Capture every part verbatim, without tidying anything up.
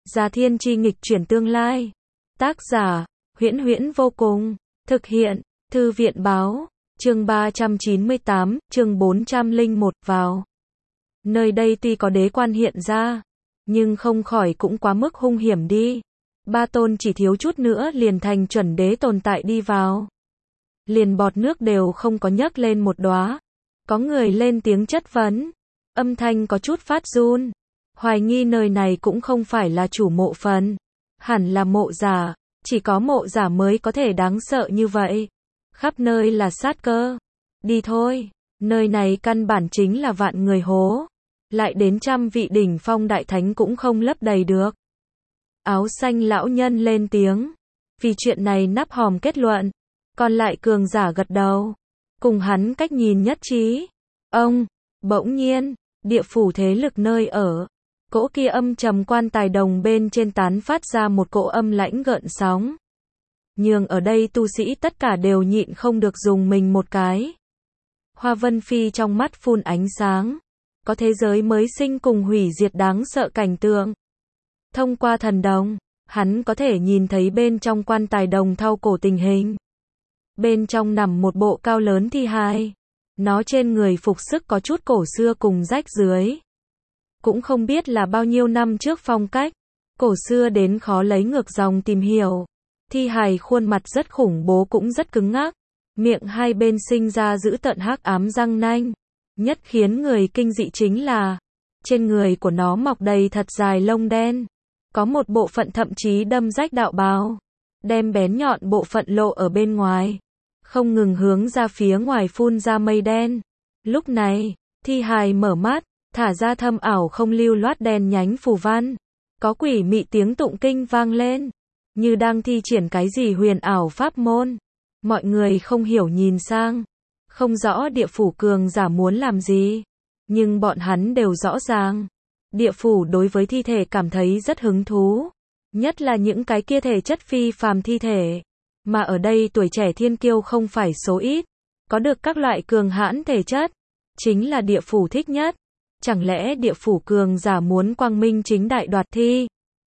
Già thiên chi nghịch chuyển tương lai. Tác giả, Huyễn Huyễn vô cùng. Thực hiện, Thư viện báo. Chương ba trăm chín mươi tám, chương bốn trăm lẻ một, vào. Nơi đây tuy có đế quan hiện ra, nhưng không khỏi cũng quá mức hung hiểm đi. Ba tôn chỉ thiếu chút nữa liền thành chuẩn đế tồn tại đi vào. Liền bọt nước đều không có nhấc lên một đóa. Có người lên tiếng chất vấn. Âm thanh có chút phát run. Hoài nghi nơi này cũng không phải là chủ mộ phần. Hẳn là mộ giả. Chỉ có mộ giả mới có thể đáng sợ như vậy. Khắp nơi là sát cơ. Đi thôi. Nơi này căn bản chính là vạn người hố. Lại đến trăm vị đỉnh phong đại thánh cũng không lấp đầy được. Áo xanh lão nhân lên tiếng. Vì chuyện này nắp hòm kết luận. Còn lại cường giả gật đầu. Cùng hắn cách nhìn nhất trí. Ông, bỗng nhiên, địa phủ thế lực nơi ở. Cỗ kia âm trầm quan tài đồng bên trên tán phát ra một cỗ âm lãnh gợn sóng. Nhưng ở đây tu sĩ tất cả đều nhịn không được dùng mình một cái. Hoa Vân Phi trong mắt phun ánh sáng. Có thế giới mới sinh cùng hủy diệt đáng sợ cảnh tượng. Thông qua thần đồng, hắn có thể nhìn thấy bên trong quan tài đồng thau cổ tình hình. Bên trong nằm một bộ cao lớn thi hài. Nó trên người phục sức có chút cổ xưa cùng rách rưới. Cũng không biết là bao nhiêu năm trước phong cách. Cổ xưa đến khó lấy ngược dòng tìm hiểu. Thi hài khuôn mặt rất khủng bố cũng rất cứng ngắc. Miệng hai bên sinh ra dữ tợn hắc ám răng nanh. Nhất khiến người kinh dị chính là trên người của nó mọc đầy thật dài lông đen. Có một bộ phận thậm chí đâm rách đạo bào. Đem bén nhọn bộ phận lộ ở bên ngoài. Không ngừng hướng ra phía ngoài phun ra mây đen. Lúc này, thi hài mở mắt, thả ra thâm ảo không lưu loát đen nhánh phù văn. Có quỷ mị tiếng tụng kinh vang lên. Như đang thi triển cái gì huyền ảo pháp môn. Mọi người không hiểu nhìn sang. Không rõ địa phủ cường giả muốn làm gì. Nhưng bọn hắn đều rõ ràng. Địa phủ đối với thi thể cảm thấy rất hứng thú. Nhất là những cái kia thể chất phi phàm thi thể. Mà ở đây tuổi trẻ thiên kiêu không phải số ít. Có được các loại cường hãn thể chất. Chính là địa phủ thích nhất. Chẳng lẽ địa phủ cường giả muốn quang minh chính đại đoạt thi?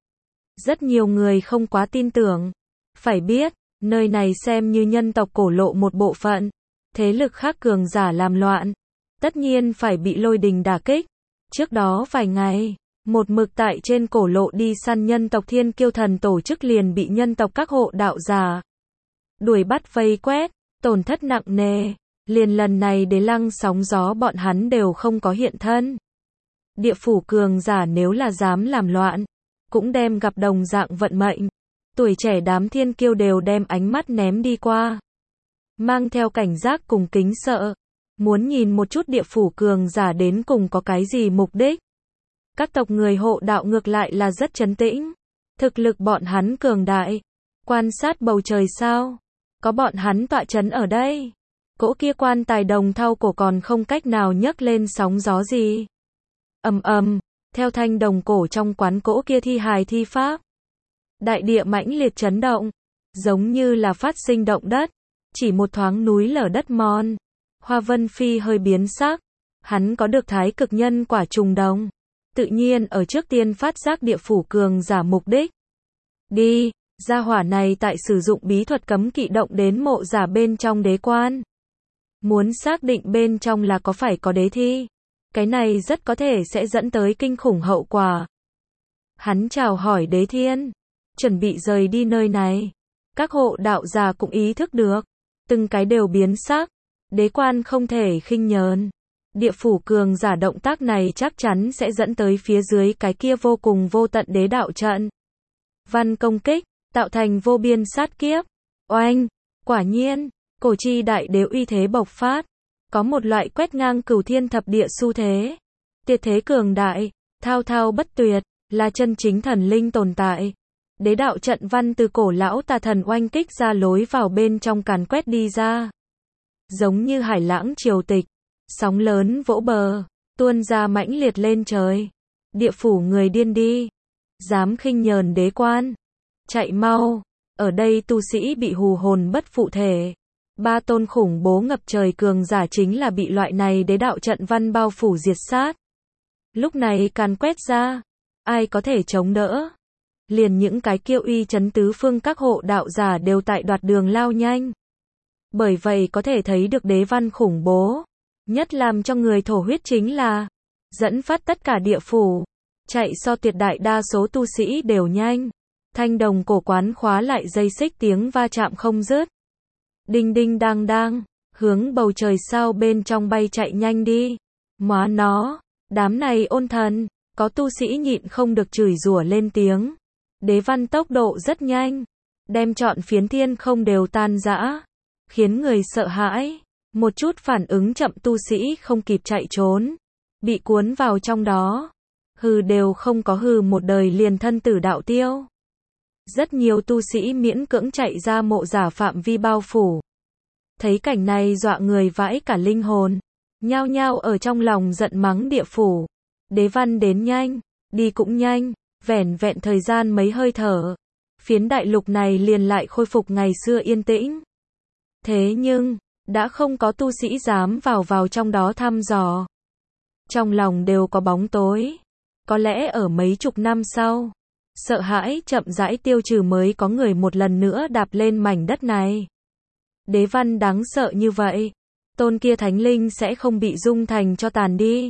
Rất nhiều người không quá tin tưởng. Phải biết, nơi này xem như nhân tộc cổ lộ một bộ phận. Thế lực khác cường giả làm loạn. Tất nhiên phải bị lôi đình đả kích. Trước đó vài ngày, một mực tại trên cổ lộ đi săn nhân tộc thiên kiêu thần tổ chức liền bị nhân tộc các hộ đạo giả đuổi bắt vây quét, tổn thất nặng nề. Liền lần này đế lăng sóng gió bọn hắn đều không có hiện thân. Địa phủ cường giả nếu là dám làm loạn, cũng đem gặp đồng dạng vận mệnh. Tuổi trẻ đám thiên kiêu đều đem ánh mắt ném đi qua. Mang theo cảnh giác cùng kính sợ. Muốn nhìn một chút địa phủ cường giả đến cùng có cái gì mục đích. Các tộc người hộ đạo ngược lại là rất trấn tĩnh. Thực lực bọn hắn cường đại. Quan sát bầu trời sao. Có bọn hắn tọa trấn ở đây. Cỗ kia quan tài đồng thau cổ còn không cách nào nhấc lên sóng gió gì. Ầm ầm, theo thanh đồng cổ trong quán cỗ kia thi hài thi pháp. Đại địa mãnh liệt chấn động. Giống như là phát sinh động đất. Chỉ một thoáng núi lở đất mòn. Hoa Vân Phi hơi biến sắc. Hắn có được thái cực nhân quả trùng đồng. Tự nhiên ở trước tiên phát giác địa phủ cường giả mục đích. Đi, gia hỏa này tại sử dụng bí thuật cấm kỵ động đến mộ giả bên trong đế quan. Muốn xác định bên trong là có phải có đế thi. Cái này rất có thể sẽ dẫn tới kinh khủng hậu quả. Hắn chào hỏi đế thiên. Chuẩn bị rời đi nơi này. Các hộ đạo giả cũng ý thức được. Từng cái đều biến sắc. Đế quan không thể khinh nhờn. Địa phủ cường giả động tác này chắc chắn sẽ dẫn tới phía dưới cái kia vô cùng vô tận đế đạo trận. Văn công kích, tạo thành vô biên sát kiếp. Oanh, quả nhiên, cổ chi đại đế uy thế bộc phát. Có một loại quét ngang cửu thiên thập địa xu thế. Tuyệt thế cường đại, thao thao bất tuyệt, là chân chính thần linh tồn tại. Đế đạo trận văn từ cổ lão tà thần oanh kích ra lối vào bên trong càn quét đi ra. Giống như hải lãng triều tịch, sóng lớn vỗ bờ, tuôn ra mãnh liệt lên trời. Địa phủ người điên đi, dám khinh nhờn đế quan, chạy mau. Ở đây tu sĩ bị hù hồn bất phụ thể. Ba tôn khủng bố ngập trời cường giả chính là bị loại này đế đạo trận văn bao phủ diệt sát. Lúc này càn quét ra, ai có thể chống đỡ? liền những cái kiêu uy chấn tứ phương các hộ đạo giả đều tại đoạt đường lao nhanh. Bởi vậy có thể thấy được đế văn khủng bố. Nhất làm cho người thổ huyết chính là dẫn phát tất cả địa phủ, chạy so tuyệt đại đa số tu sĩ đều nhanh. Thanh đồng cổ quán khóa lại dây xích tiếng va chạm không dứt. Đinh đinh đang đang, hướng bầu trời sao bên trong bay chạy nhanh đi. Móa nó, đám này ôn thần, có tu sĩ nhịn không được chửi rủa lên tiếng. Đế văn tốc độ rất nhanh, đem trọn phiến thiên không đều tan rã, khiến người sợ hãi. Một chút phản ứng chậm tu sĩ không kịp chạy trốn, bị cuốn vào trong đó. Hừ đều không có hừ một đời liền thân tử đạo tiêu. Rất nhiều tu sĩ miễn cưỡng chạy ra mộ giả phạm vi bao phủ. Thấy cảnh này dọa người vãi cả linh hồn, nhao nhao ở trong lòng giận mắng địa phủ. Đế văn đến nhanh, đi cũng nhanh, vẻn vẹn thời gian mấy hơi thở, phiến đại lục này liền lại khôi phục ngày xưa yên tĩnh. Thế nhưng, đã không có tu sĩ dám vào vào trong đó thăm dò. Trong lòng đều có bóng tối. Có lẽ ở mấy chục năm sau, sợ hãi chậm rãi tiêu trừ mới có người một lần nữa đạp lên mảnh đất này. Đế văn đáng sợ như vậy, tôn kia thánh linh sẽ không bị dung thành cho tàn đi.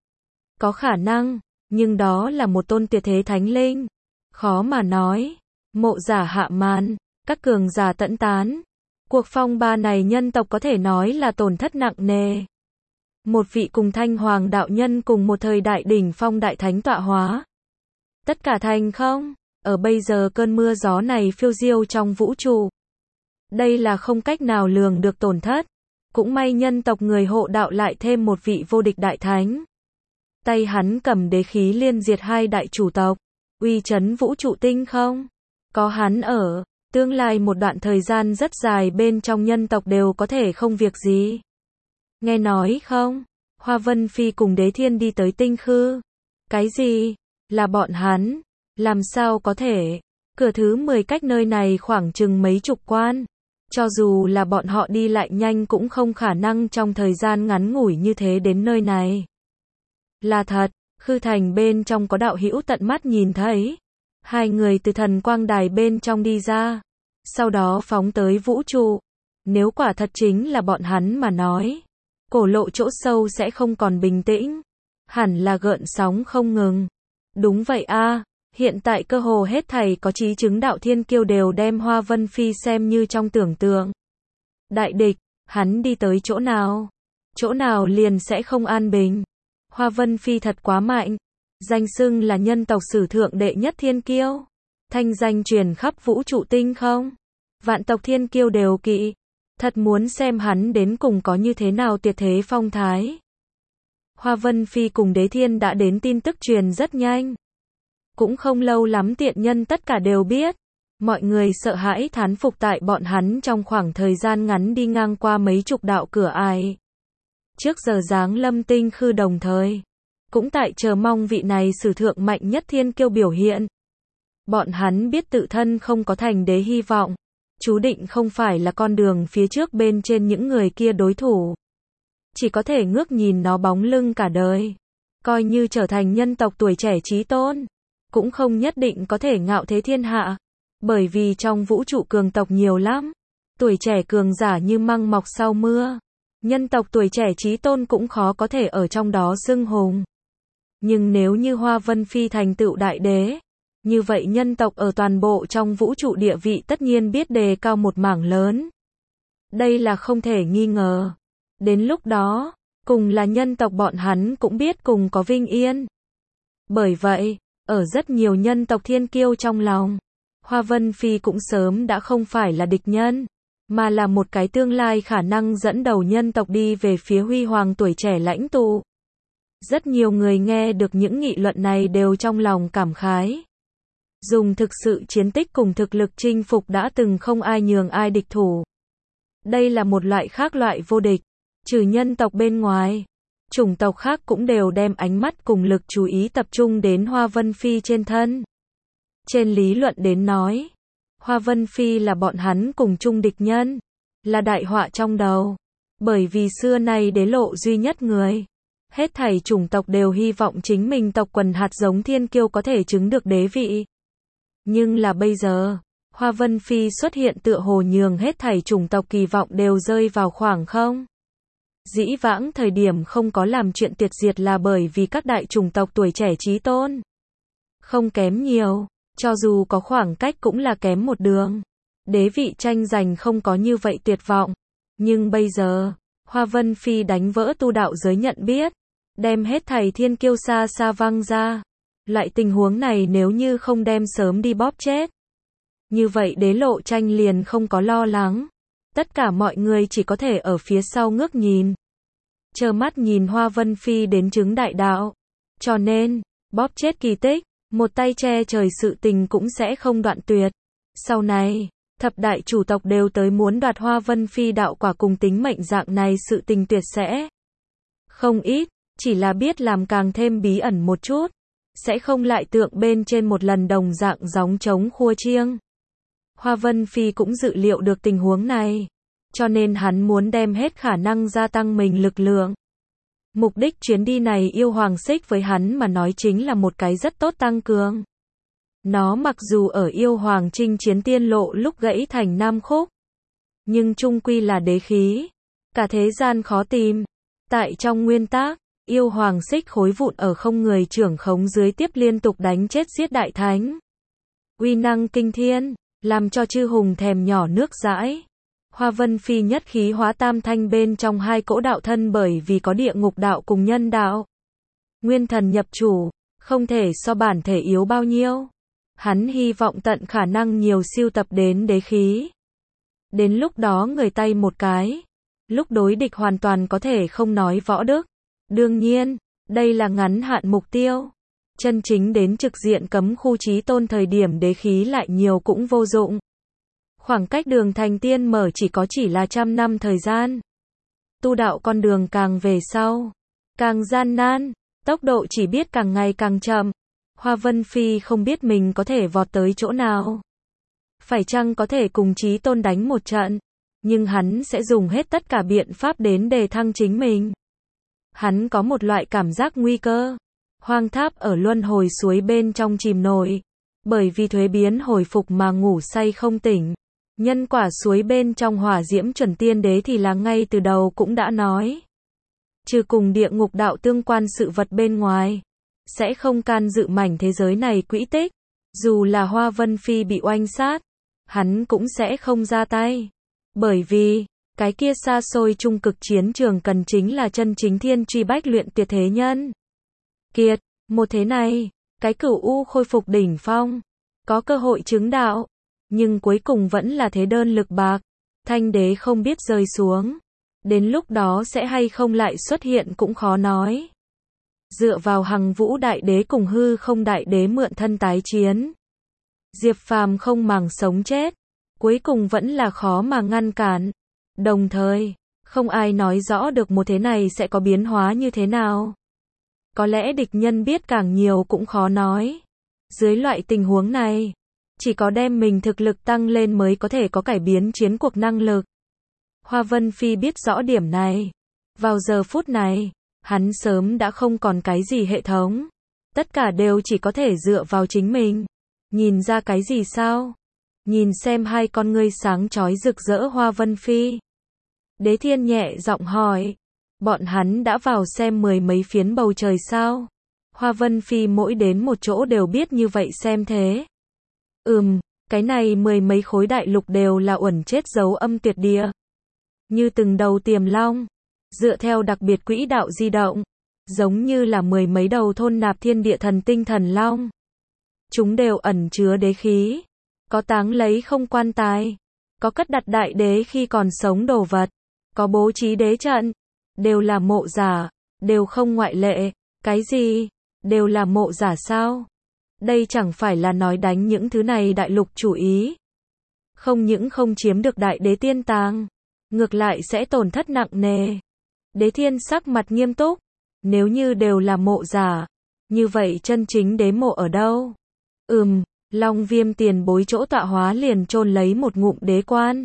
Có khả năng, nhưng đó là một tôn tuyệt thế thánh linh. Khó mà nói. Mộ giả hạ màn, các cường giả tận tán. Cuộc phong ba này nhân tộc có thể nói là tổn thất nặng nề. Một vị cùng thanh hoàng đạo nhân cùng một thời đại đỉnh phong đại thánh tọa hóa. Tất cả thành không, ở bây giờ cơn mưa gió này phiêu diêu trong vũ trụ. Đây là không cách nào lường được tổn thất. Cũng may nhân tộc người hộ đạo lại thêm một vị vô địch đại thánh. Tay hắn cầm đế khí liên diệt hai đại chủ tộc, uy chấn vũ trụ tinh không. Có hắn ở, tương lai một đoạn thời gian rất dài bên trong nhân tộc đều có thể không việc gì. Nghe nói không, Hoa Vân Phi cùng Đế Thiên đi tới tinh khư. Cái gì? Là bọn hắn? Làm sao có thể? Cửa thứ mười cách nơi này khoảng chừng mấy chục quan. Cho dù là bọn họ đi lại nhanh cũng không khả năng trong thời gian ngắn ngủi như thế đến nơi này. Là thật, khư thành bên trong có đạo hữu tận mắt nhìn thấy. Hai người từ thần quang đài bên trong đi ra, sau đó phóng tới vũ trụ. Nếu quả thật chính là bọn hắn mà nói, cổ lộ chỗ sâu sẽ không còn bình tĩnh, hẳn là gợn sóng không ngừng. Đúng vậy a, hiện tại cơ hồ hết thảy có chí chứng đạo thiên kiêu đều đem Hoa Vân Phi xem như trong tưởng tượng. Đại địch, hắn đi tới chỗ nào, chỗ nào liền sẽ không an bình. Hoa Vân Phi thật quá mạnh, danh xưng là nhân tộc sử thượng đệ nhất thiên kiêu, thanh danh truyền khắp vũ trụ tinh không. Vạn tộc thiên kiêu đều kỵ, thật muốn xem hắn đến cùng có như thế nào tuyệt thế phong thái. Hoa Vân Phi cùng Đế Thiên đã đến, tin tức truyền rất nhanh. Cũng không lâu lắm tiện nhân tất cả đều biết. Mọi người sợ hãi thán phục tại bọn hắn trong khoảng thời gian ngắn đi ngang qua mấy chục đạo cửa ải. Trước giờ giáng lâm tinh khư đồng thời, cũng tại chờ mong vị này sử thượng mạnh nhất thiên kiêu biểu hiện. Bọn hắn biết tự thân không có thành đế hy vọng, chú định không phải là con đường phía trước bên trên những người kia đối thủ. Chỉ có thể ngước nhìn nó bóng lưng cả đời. Coi như trở thành nhân tộc tuổi trẻ chí tôn, cũng không nhất định có thể ngạo thế thiên hạ. Bởi vì trong vũ trụ cường tộc nhiều lắm. Tuổi trẻ cường giả như măng mọc sau mưa. Nhân tộc tuổi trẻ chí tôn cũng khó có thể ở trong đó xưng hùng. Nhưng nếu như Hoa Vân Phi thành tựu đại đế, như vậy nhân tộc ở toàn bộ trong vũ trụ địa vị tất nhiên biết đề cao một mảng lớn. Đây là không thể nghi ngờ. Đến lúc đó, cùng là nhân tộc bọn hắn cũng biết cùng có vinh yên. Bởi vậy, ở rất nhiều nhân tộc thiên kiêu trong lòng, Hoa Vân Phi cũng sớm đã không phải là địch nhân, mà là một cái tương lai khả năng dẫn đầu nhân tộc đi về phía huy hoàng tuổi trẻ lãnh tụ. Rất nhiều người nghe được những nghị luận này đều trong lòng cảm khái. Dùng thực sự chiến tích cùng thực lực chinh phục đã từng không ai nhường ai địch thủ. Đây là một loại khác loại vô địch. Trừ nhân tộc bên ngoài, chủng tộc khác cũng đều đem ánh mắt cùng lực chú ý tập trung đến Hoa Vân Phi trên thân. Trên lý luận đến nói, Hoa Vân Phi là bọn hắn cùng chung địch nhân, là đại họa trong đầu. Bởi vì xưa nay đế lộ duy nhất người, hết thảy chủng tộc đều hy vọng chính mình tộc quần hạt giống thiên kiêu có thể chứng được đế vị. Nhưng là bây giờ, Hoa Vân Phi xuất hiện tựa hồ nhường hết thảy chủng tộc kỳ vọng đều rơi vào khoảng không. Dĩ vãng thời điểm không có làm chuyện tuyệt diệt là bởi vì các đại chủng tộc tuổi trẻ chí tôn. Không kém nhiều, cho dù có khoảng cách cũng là kém một đường. Đế vị tranh giành không có như vậy tuyệt vọng. Nhưng bây giờ, Hoa Vân Phi đánh vỡ tu đạo giới nhận biết, đem hết thảy thiên kiêu xa xa văng ra. Loại tình huống này nếu như không đem sớm đi bóp chết. Như vậy đế lộ tranh liền không có lo lắng. Tất cả mọi người chỉ có thể ở phía sau ngước nhìn. Chờ mắt nhìn Hoa Vân Phi đến chứng đại đạo. Cho nên, bóp chết kỳ tích, một tay che trời sự tình cũng sẽ không đoạn tuyệt. Sau này, thập đại chủ tộc đều tới muốn đoạt Hoa Vân Phi đạo quả cùng tính mệnh dạng này sự tình tuyệt sẽ. Không ít, chỉ là biết làm càng thêm bí ẩn một chút. Sẽ không lại tượng bên trên một lần đồng dạng gióng trống khua chiêng. Hoa Vân Phi cũng dự liệu được tình huống này. Cho nên hắn muốn đem hết khả năng gia tăng mình lực lượng. Mục đích chuyến đi này yêu hoàng xích với hắn mà nói chính là một cái rất tốt tăng cường. Nó mặc dù ở yêu hoàng chinh chiến tiên lộ lúc gãy thành nam khúc. Nhưng chung quy là đế khí. Cả thế gian khó tìm. Tại trong nguyên tác, yêu hoàng xích khối vụn ở không người trưởng khống dưới tiếp liên tục đánh chết giết đại thánh. Uy năng kinh thiên, làm cho chư hùng thèm nhỏ nước dãi. Hoa Vân Phi nhất khí hóa tam thanh bên trong hai cỗ đạo thân bởi vì có địa ngục đạo cùng nhân đạo. Nguyên thần nhập chủ, không thể so bản thể yếu bao nhiêu. Hắn hy vọng tận khả năng nhiều siêu tập đến đế khí. Đến lúc đó người tay một cái. Lúc đối địch hoàn toàn có thể không nói võ đức. Đương nhiên, đây là ngắn hạn mục tiêu. Chân chính đến trực diện cấm khu chí tôn thời điểm đế khí lại nhiều cũng vô dụng. Khoảng cách đường thành tiên mở chỉ có chỉ là trăm năm thời gian. Tu đạo con đường càng về sau, càng gian nan, tốc độ chỉ biết càng ngày càng chậm. Hoa Vân Phi không biết mình có thể vọt tới chỗ nào. Phải chăng có thể cùng chí tôn đánh một trận, nhưng hắn sẽ dùng hết tất cả biện pháp đến đề thăng chính mình. Hắn có một loại cảm giác nguy cơ. Hoang tháp ở luân hồi suối bên trong chìm nổi. Bởi vì thuế biến hồi phục mà ngủ say không tỉnh. Nhân quả suối bên trong hỏa diễm chuẩn tiên đế thì là ngay từ đầu cũng đã nói. Trừ cùng địa ngục đạo tương quan sự vật bên ngoài. Sẽ không can dự mảnh thế giới này quỹ tích. Dù là Hoa Vân Phi bị oanh sát. Hắn cũng sẽ không ra tay. Bởi vì, cái kia xa xôi trung cực chiến trường cần chính là chân chính thiên truy bách luyện tuyệt thế nhân. Kiệt, một thế này, cái cửu u khôi phục đỉnh phong. Có cơ hội chứng đạo. Nhưng cuối cùng vẫn là thế đơn lực bạc. Thanh đế không biết rơi xuống. Đến lúc đó sẽ hay không lại xuất hiện cũng khó nói. Dựa vào Hằng Vũ đại đế cùng hư không đại đế mượn thân tái chiến. Diệp Phàm không màng sống chết. Cuối cùng vẫn là khó mà ngăn cản. Đồng thời, không ai nói rõ được một thế này sẽ có biến hóa như thế nào. Có lẽ địch nhân biết càng nhiều cũng khó nói. Dưới loại tình huống này, chỉ có đem mình thực lực tăng lên mới có thể có cải biến chiến cuộc năng lực. Hoa Vân Phi biết rõ điểm này. Vào giờ phút này, hắn sớm đã không còn cái gì hệ thống. Tất cả đều chỉ có thể dựa vào chính mình. Nhìn ra cái gì sao? Nhìn xem hai con ngươi sáng chói rực rỡ Hoa Vân Phi. Đế Thiên nhẹ giọng hỏi. Bọn hắn đã vào xem mười mấy phiến bầu trời sao? Hoa Vân Phi mỗi đến một chỗ đều biết như vậy xem thế. Ừm, cái này mười mấy khối đại lục đều là uẩn chết dấu âm tuyệt địa. Như từng đầu tiềm long. Dựa theo đặc biệt quỹ đạo di động. Giống như là mười mấy đầu thôn nạp thiên địa thần tinh thần long. Chúng đều ẩn chứa đế khí. Có táng lấy không quan tài. Có cất đặt đại đế khi còn sống đồ vật. Có bố trí đế trận. Đều là mộ giả. Đều không ngoại lệ. Cái gì? Đều là mộ giả sao? Đây chẳng phải là nói đánh những thứ này đại lục chủ ý. Không những không chiếm được đại đế tiên tàng. Ngược lại sẽ tổn thất nặng nề. Đế Thiên sắc mặt nghiêm túc. Nếu như đều là mộ giả. Như vậy chân chính đế mộ ở đâu? Ừm. Long Viêm tiền bối chỗ tọa hóa liền chôn lấy một ngụm đế quan.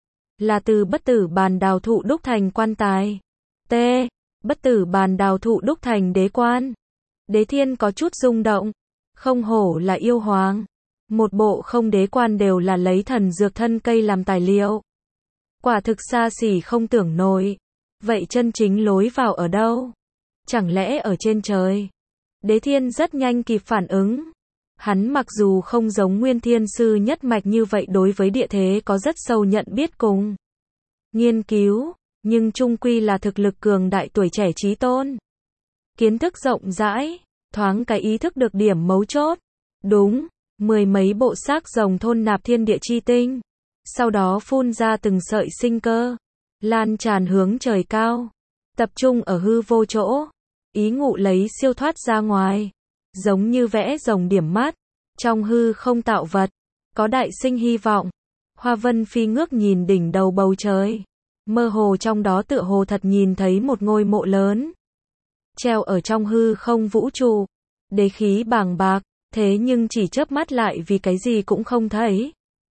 Là từ bất tử bàn đào thụ đúc thành quan tài. T. Bất tử bàn đào thụ đúc thành đế quan. Đế Thiên có chút rung động. Không hổ là yêu hoàng. Một bộ không đế quan đều là lấy thần dược thân cây làm tài liệu. Quả thực xa xỉ không tưởng nổi. Vậy chân chính lối vào ở đâu? Chẳng lẽ ở trên trời? Đế Thiên rất nhanh kịp phản ứng. Hắn mặc dù không giống Nguyên Thiên Sư nhất mạch như vậy đối với địa thế có rất sâu nhận biết cùng nghiên cứu, nhưng chung quy là thực lực cường đại tuổi trẻ trí tôn. Kiến thức rộng rãi, thoáng cái ý thức được điểm mấu chốt. Đúng, mười mấy bộ xác rồng thôn nạp thiên địa chi tinh. Sau đó phun ra từng sợi sinh cơ, lan tràn hướng trời cao, tập trung ở hư vô chỗ, ý ngụ lấy siêu thoát ra ngoài, giống như vẽ rồng điểm mắt, trong hư không tạo vật, có đại sinh hy vọng. Hoa Vân Phi ngước nhìn đỉnh đầu bầu trời, mơ hồ trong đó tựa hồ thật nhìn thấy một ngôi mộ lớn, treo ở trong hư không vũ trụ, đế khí bàng bạc, thế nhưng chỉ chớp mắt lại vì cái gì cũng không thấy.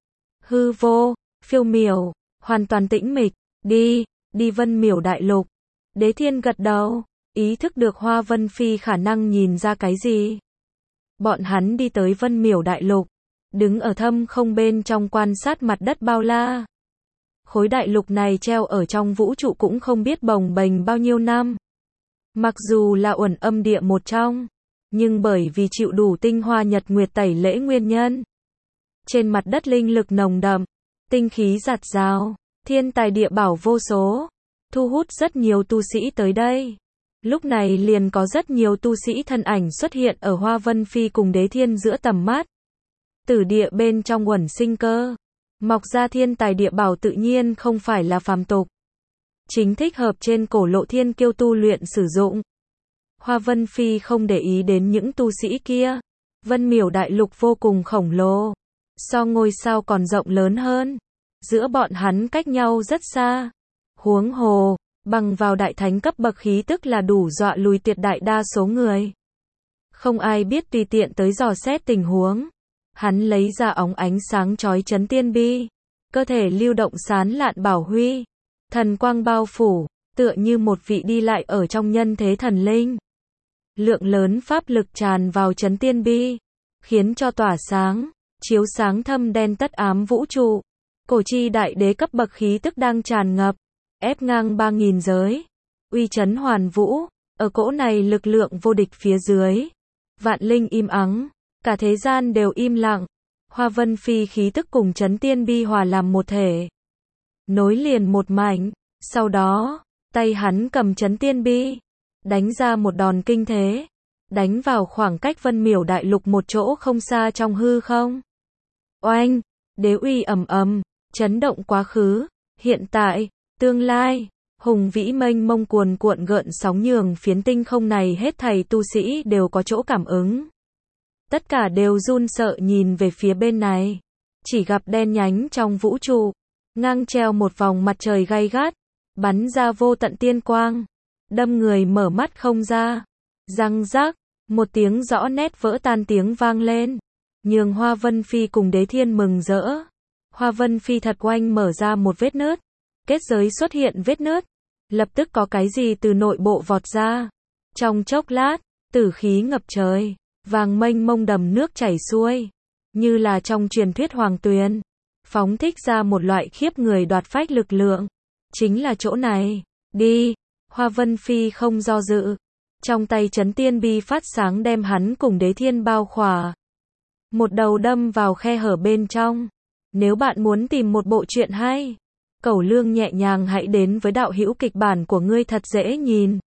Hư vô, phiêu miểu, hoàn toàn tĩnh mịch, đi, đi Vân Miểu đại lục. Đế Thiên gật đầu, ý thức được Hoa Vân Phi khả năng nhìn ra cái gì. Bọn hắn đi tới Vân Miểu đại lục, đứng ở thâm không bên trong quan sát mặt đất bao la. Khối đại lục này treo ở trong vũ trụ cũng không biết bồng bềnh bao nhiêu năm. Mặc dù là uẩn âm địa một trong, nhưng bởi vì chịu đủ tinh hoa nhật nguyệt tẩy lễ nguyên nhân, trên mặt đất linh lực nồng đậm, tinh khí giạt rào, thiên tài địa bảo vô số, thu hút rất nhiều tu sĩ tới đây. Lúc này liền có rất nhiều tu sĩ thân ảnh xuất hiện ở Hoa Vân Phi cùng Đế Thiên giữa tầm mắt. Tử địa bên trong uẩn sinh cơ, mọc ra thiên tài địa bảo tự nhiên không phải là phàm tục, chính thích hợp trên cổ lộ thiên kiêu tu luyện sử dụng. Hoa Vân Phi không để ý đến những tu sĩ kia. Vân Miểu đại lục vô cùng khổng lồ, so ngôi sao còn rộng lớn hơn, giữa bọn hắn cách nhau rất xa. Huống hồ, bằng vào đại thánh cấp bậc khí tức là đủ dọa lùi tuyệt đại đa số người. Không ai biết tùy tiện tới dò xét tình huống. Hắn lấy ra óng ánh sáng chói chấn tiên bi, cơ thể lưu động sán lạn bảo huy, thần quang bao phủ, tựa như một vị đi lại ở trong nhân thế thần linh. Lượng lớn pháp lực tràn vào chấn tiên bi, khiến cho tỏa sáng, chiếu sáng thâm đen tất ám vũ trụ. Cổ chi đại đế cấp bậc khí tức đang tràn ngập, ép ngang ba nghìn giới, uy chấn hoàn vũ. Ở cỗ này lực lượng vô địch phía dưới, vạn linh im ắng, cả thế gian đều im lặng. Hoa Vân Phi khí tức cùng chấn tiên bi hòa làm một thể, nối liền một mảnh. Sau đó, tay hắn cầm chấn tiên bi, đánh ra một đòn kinh thế, đánh vào khoảng cách Vân Miểu đại lục một chỗ không xa trong hư không. Oanh, đế uy ầm ầm, chấn động quá khứ, hiện tại, tương lai, hùng vĩ mênh mông cuồn cuộn gợn sóng nhường phiến tinh không này hết thảy tu sĩ đều có chỗ cảm ứng. Tất cả đều run sợ nhìn về phía bên này, chỉ gặp đen nhánh trong vũ trụ, ngang treo một vòng mặt trời gay gắt, bắn ra vô tận tiên quang, đâm người mở mắt không ra. Răng rác, một tiếng rõ nét vỡ tan tiếng vang lên, nhường Hoa Vân Phi cùng Đế Thiên mừng rỡ. Hoa Vân Phi thật oanh mở ra một vết nứt, kết giới xuất hiện vết nứt, lập tức có cái gì từ nội bộ vọt ra. Trong chốc lát, tử khí ngập trời, vàng mênh mông đầm nước chảy xuôi, như là trong truyền thuyết hoàng tuyền, phóng thích ra một loại khiếp người đoạt phách lực lượng. Chính là chỗ này, đi. Hoa Vân Phi không do dự, trong tay chấn tiên bi phát sáng đem hắn cùng Đế Thiên bao khỏa, một đầu đâm vào khe hở bên trong. Nếu bạn muốn tìm một bộ truyện hay, cẩu lương nhẹ nhàng hãy đến với đạo hữu kịch bản của ngươi thật dễ nhìn.